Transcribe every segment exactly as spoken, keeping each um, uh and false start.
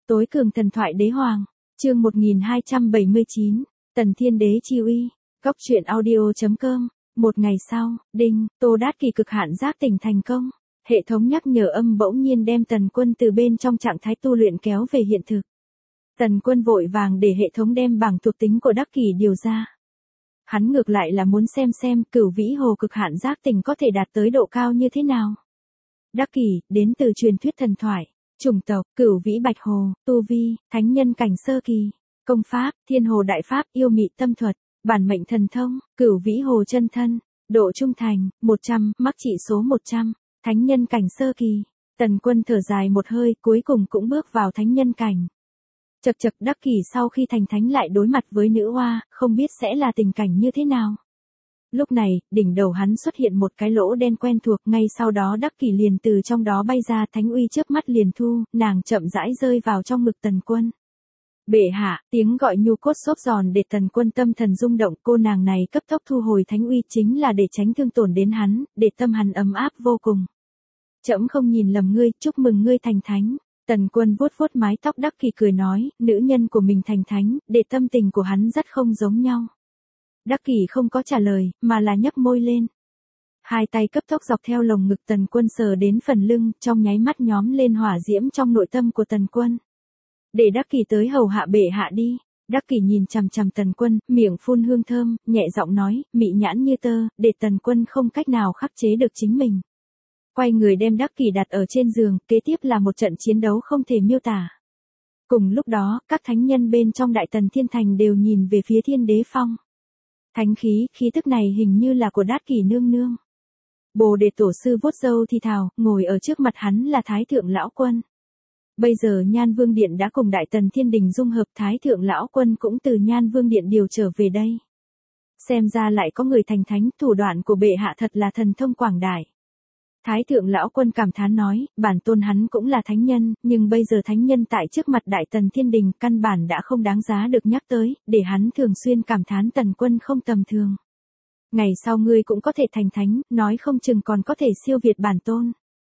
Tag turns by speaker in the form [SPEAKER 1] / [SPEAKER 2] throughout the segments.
[SPEAKER 1] Tối cường thần thoại đế hoàng, chương một nghìn hai trăm bảy mươi chín, Tần Thiên Đế chi uy, góc truyện audio.com. Một ngày sau, đinh, Tô Đát Kỷ cực hạn giác tỉnh thành công. Hệ thống nhắc nhở âm bỗng nhiên đem Tần Quân từ bên trong trạng thái tu luyện kéo về hiện thực. Tần Quân vội vàng để hệ thống đem bảng thuộc tính của Đắc Kỷ điều ra. Hắn ngược lại là muốn xem xem Cửu Vĩ Hồ cực hạn giác tỉnh có thể đạt tới độ cao như thế nào. Đắc Kỷ, đến từ truyền thuyết thần thoại, chủng tộc, Cửu Vĩ Bạch Hồ, tu vi, thánh nhân cảnh sơ kỳ, công pháp, Thiên Hồ Đại Pháp, yêu mị tâm thuật, bản mệnh thần thông, Cửu Vĩ Hồ chân thân, độ trung thành, một trăm, mắc trị số một trăm, thánh nhân cảnh sơ kỳ. Tần Quân thở dài một hơi, cuối cùng cũng bước vào thánh nhân cảnh. Chậc chậc, Đắc Kỷ sau khi thành thánh lại đối mặt với nữ oa, không biết sẽ là tình cảnh như thế nào. Lúc này, đỉnh đầu hắn xuất hiện một cái lỗ đen quen thuộc, ngay sau đó Đắc Kỷ liền từ trong đó bay ra, thánh uy chớp mắt liền thu, nàng chậm rãi rơi vào trong ngực Tần Quân. Bệ hạ, tiếng gọi nhu cốt xốp giòn để Tần Quân tâm thần rung động, cô nàng này cấp tốc thu hồi thánh uy chính là để tránh thương tổn đến hắn, để tâm hắn ấm áp vô cùng. Trẫm không nhìn lầm ngươi, chúc mừng ngươi thành thánh. Tần Quân vuốt vuốt mái tóc Đắc Kỷ cười nói, nữ nhân của mình thành thánh, để tâm tình của hắn rất không giống nhau. Đắc Kỷ không có trả lời, mà là nhấp môi lên. Hai tay cấp tốc dọc theo lồng ngực Tần Quân sờ đến phần lưng, trong nháy mắt nhóm lên hỏa diễm trong nội tâm của Tần Quân. Để Đắc Kỷ tới hầu hạ bệ hạ đi. Đắc Kỷ nhìn chằm chằm Tần Quân, miệng phun hương thơm, nhẹ giọng nói, mị nhãn như tơ, để Tần Quân không cách nào khắc chế được chính mình. Quay người đem Đắc Kỷ đặt ở trên giường, kế tiếp là một trận chiến đấu không thể miêu tả. Cùng lúc đó, các thánh nhân bên trong Đại Tần Thiên Thành đều nhìn về phía Thiên Đế Phong. Thánh khí, khí tức này hình như là của Đát Kỷ nương nương. Bồ Đề Tổ sư vuốt râu thì thào, ngồi ở trước mặt hắn là Thái Thượng Lão Quân. Bây giờ Nhan Vương Điện đã cùng Đại Tần Thiên Đình dung hợp, Thái Thượng Lão Quân cũng từ Nhan Vương Điện điều trở về đây. Xem ra lại có người thành thánh, thủ đoạn của bệ hạ thật là thần thông quảng đại. Thái Thượng Lão Quân cảm thán nói, bản tôn hắn cũng là thánh nhân, nhưng bây giờ thánh nhân tại trước mặt Đại Tần Thiên Đình căn bản đã không đáng giá được nhắc tới, để hắn thường xuyên cảm thán Tần Quân không tầm thường. Ngày sau ngươi cũng có thể thành thánh, nói không chừng còn có thể siêu việt bản tôn.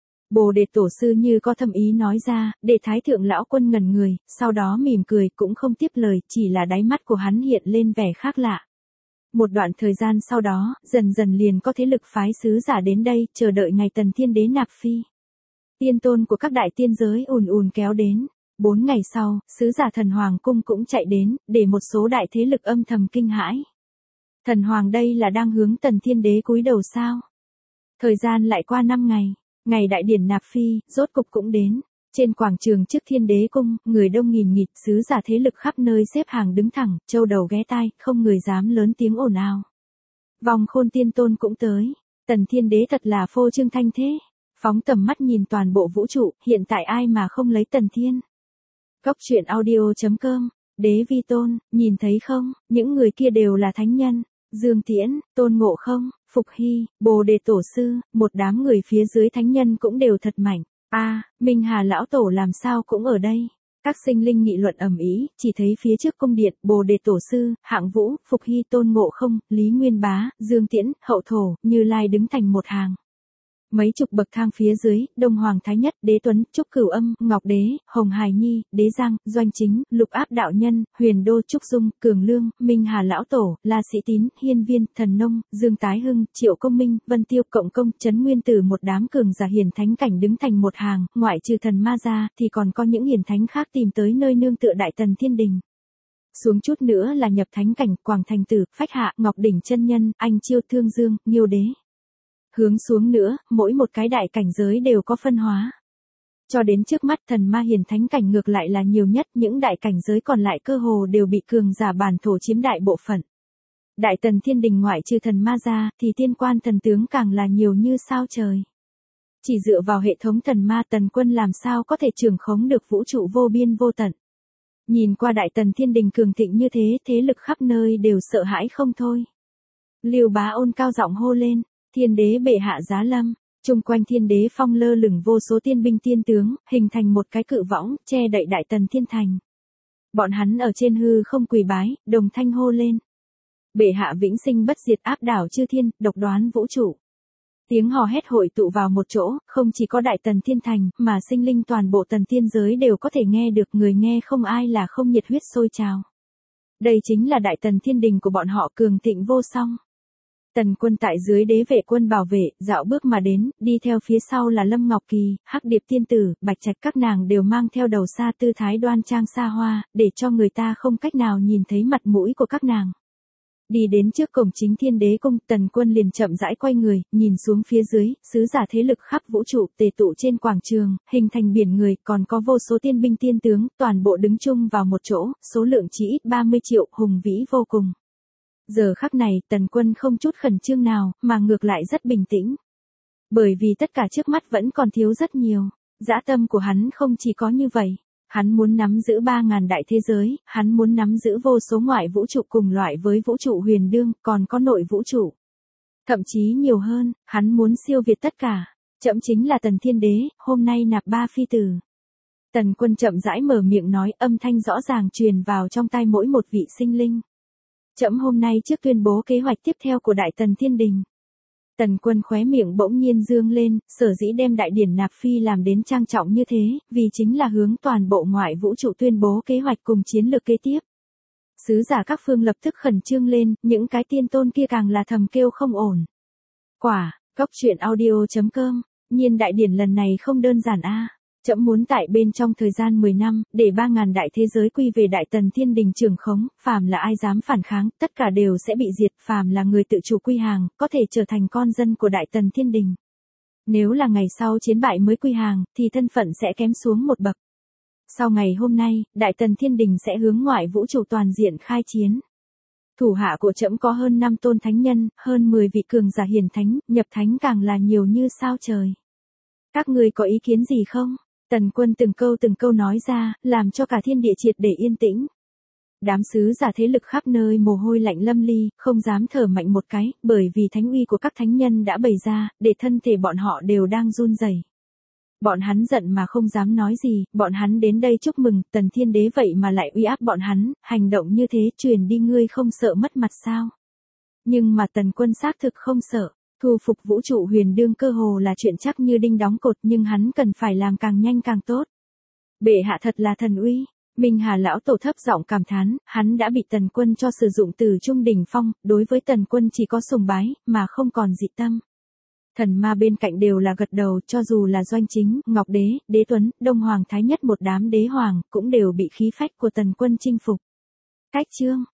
[SPEAKER 1] Bồ Đề Tổ sư như có thâm ý nói ra, để Thái Thượng Lão Quân ngẩn người, sau đó mỉm cười cũng không tiếp lời, chỉ là đáy mắt của hắn hiện lên vẻ khác lạ. Một đoạn thời gian sau đó, dần dần liền có thế lực phái sứ giả đến đây, chờ đợi ngày Tần Thiên Đế nạp phi. Tiên tôn của các đại tiên giới ùn ùn kéo đến. Bốn ngày sau, sứ giả Thần Hoàng Cung cũng chạy đến, để một số đại thế lực âm thầm kinh hãi. Thần Hoàng đây là đang hướng Tần Thiên Đế cúi đầu sao? Thời gian lại qua năm ngày, ngày đại điển nạp phi, rốt cục cũng đến. Trên quảng trường trước Thiên Đế Cung, người đông nghìn nghịt, sứ giả thế lực khắp nơi xếp hàng đứng thẳng, châu đầu ghé tai, không người dám lớn tiếng ồn ào. Vòng Khôn Tiên Tôn cũng tới. Tần Thiên Đế thật là phô trương thanh thế. Phóng tầm mắt nhìn toàn bộ vũ trụ, hiện tại ai mà không lấy Tần Thiên. Góc truyện audio.com, Đế Vi Tôn, nhìn thấy không, những người kia đều là thánh nhân. Dương Tiễn, Tôn Ngộ Không, Phục Hy, Bồ Đề Tổ sư, một đám người phía dưới thánh nhân cũng đều thật mạnh. A, à, Minh Hà Lão Tổ làm sao cũng ở đây. Các sinh linh nghị luận ầm ĩ, chỉ thấy phía trước cung điện, Bồ Đề Tổ sư, Hạng Vũ, Phục Hy, Tôn Ngộ Không, Lý Nguyên Bá, Dương Tiễn, Hậu Thổ, Như Lai đứng thành một hàng. Mấy chục bậc thang phía dưới, Đông Hoàng Thái Nhất, Đế Tuấn, Trúc Cửu Âm, Ngọc Đế, Hồng Hải Nhi, Đế Giang, Doanh Chính, Lục Áp Đạo Nhân, Huyền Đô Trúc Dung, Cường Lương, Minh Hà Lão Tổ, La Sĩ Tín, Hiên Viên, Thần Nông, Dương Tái Hưng, Triệu Công Minh, Vân Tiêu, Cộng Công, Trấn Nguyên Tử, một đám cường giả hiền thánh cảnh đứng thành một hàng, ngoại trừ thần ma ra, thì còn có những hiền thánh khác tìm tới nơi nương tựa Đại Tần Thiên Đình. Xuống chút nữa là nhập thánh cảnh, Quảng Thành Tử, Phách Hạ, Ngọc Đỉnh Chân Nhân, Anh Chiêu Thương Dương, Nghiêu Đế. Hướng xuống nữa, mỗi một cái đại cảnh giới đều có phân hóa. Cho đến trước mắt thần ma hiền thánh cảnh ngược lại là nhiều nhất, những đại cảnh giới còn lại cơ hồ đều bị cường giả bản thổ chiếm đại bộ phận. Đại Tần Thiên Đình ngoại trừ thần ma ra, thì tiên quan thần tướng càng là nhiều như sao trời. Chỉ dựa vào hệ thống thần ma Tần Quân làm sao có thể trưởng khống được vũ trụ vô biên vô tận. Nhìn qua Đại Tần Thiên Đình cường thịnh như thế, thế lực khắp nơi đều sợ hãi không thôi. Liêu Bá Ôn cao giọng hô lên. Thiên Đế bệ hạ giá lâm, chung quanh Thiên Đế Phong lơ lửng vô số tiên binh tiên tướng, hình thành một cái cự võng, che đậy Đại Tần Thiên Thành. Bọn hắn ở trên hư không quỳ bái, đồng thanh hô lên. Bệ hạ vĩnh sinh bất diệt áp đảo chư thiên, độc đoán vũ trụ. Tiếng hò hét hội tụ vào một chỗ, không chỉ có Đại Tần Thiên Thành, mà sinh linh toàn bộ Tần Tiên giới đều có thể nghe được, người nghe không ai là không nhiệt huyết sôi trào. Đây chính là Đại Tần Thiên Đình của bọn họ, cường thịnh vô song. Tần Quân tại dưới đế vệ quân bảo vệ, dạo bước mà đến, đi theo phía sau là Lâm Ngọc Kỳ, Hắc Điệp Tiên Tử, Bạch Trạch, các nàng đều mang theo đầu xa tư thái đoan trang xa hoa, để cho người ta không cách nào nhìn thấy mặt mũi của các nàng. Đi đến trước cổng chính Thiên Đế cung, Tần Quân liền chậm rãi quay người, nhìn xuống phía dưới, sứ giả thế lực khắp vũ trụ tề tụ trên quảng trường, hình thành biển người, còn có vô số tiên binh tiên tướng, toàn bộ đứng chung vào một chỗ, số lượng chỉ ít ba mươi triệu, hùng vĩ vô cùng. Giờ khắc này, Tần Quân không chút khẩn trương nào, mà ngược lại rất bình tĩnh. Bởi vì tất cả trước mắt vẫn còn thiếu rất nhiều. Dã tâm của hắn không chỉ có như vậy. Hắn muốn nắm giữ ba ngàn đại thế giới, hắn muốn nắm giữ vô số ngoại vũ trụ cùng loại với vũ trụ huyền đương, còn có nội vũ trụ. Thậm chí nhiều hơn, hắn muốn siêu việt tất cả. Trẫm chính là Tần Thiên Đế, hôm nay nạp ba phi tử. Tần Quân chậm rãi mở miệng nói, âm thanh rõ ràng truyền vào trong tai mỗi một vị sinh linh. Trẫm hôm nay trước tuyên bố kế hoạch tiếp theo của Đại Tần Thiên Đình. Tần Quân khóe miệng bỗng nhiên dương lên, sở dĩ đem đại điển nạp phi làm đến trang trọng như thế, vì chính là hướng toàn bộ ngoại vũ trụ tuyên bố kế hoạch cùng chiến lược kế tiếp. Sứ giả các phương lập tức khẩn trương lên, những cái tiên tôn kia càng là thầm kêu không ổn. Quả, Cốc Truyện Audio chấm com, nhiên đại điển lần này không đơn giản a. Trẫm muốn tại bên trong thời gian mười năm, để ba ngàn đại thế giới quy về Đại Tần Thiên Đình trường khống, phàm là ai dám phản kháng, tất cả đều sẽ bị diệt, phàm là người tự chủ quy hàng, có thể trở thành con dân của Đại Tần Thiên Đình. Nếu là ngày sau chiến bại mới quy hàng, thì thân phận sẽ kém xuống một bậc. Sau ngày hôm nay, Đại Tần Thiên Đình sẽ hướng ngoại vũ trụ toàn diện khai chiến. Thủ hạ của trẫm có hơn năm tôn thánh nhân, hơn mười vị cường giả hiển thánh, nhập thánh càng là nhiều như sao trời. Các ngươi có ý kiến gì không? Tần Quân từng câu từng câu nói ra, làm cho cả thiên địa triệt để yên tĩnh. Đám sứ giả thế lực khắp nơi mồ hôi lạnh lâm ly, không dám thở mạnh một cái, bởi vì thánh uy của các thánh nhân đã bày ra, để thân thể bọn họ đều đang run rẩy. Bọn hắn giận mà không dám nói gì, bọn hắn đến đây chúc mừng, Tần Thiên Đế vậy mà lại uy áp bọn hắn, hành động như thế truyền đi ngươi không sợ mất mặt sao? Nhưng mà Tần Quân xác thực không sợ. Thu phục vũ trụ huyền đương cơ hồ là chuyện chắc như đinh đóng cột, nhưng hắn cần phải làm càng nhanh càng tốt. Bệ hạ thật là thần uy. Minh Hà lão tổ thấp giọng cảm thán, hắn đã bị Tần Quân cho sử dụng từ trung đỉnh phong, đối với Tần Quân chỉ có sùng bái, mà không còn dị tâm. Thần ma bên cạnh đều là gật đầu, cho dù là Doanh Chính, Ngọc Đế, Đế Tuấn, Đông Hoàng Thái Nhất một đám đế hoàng, cũng đều bị khí phách của Tần Quân chinh phục. Cách chương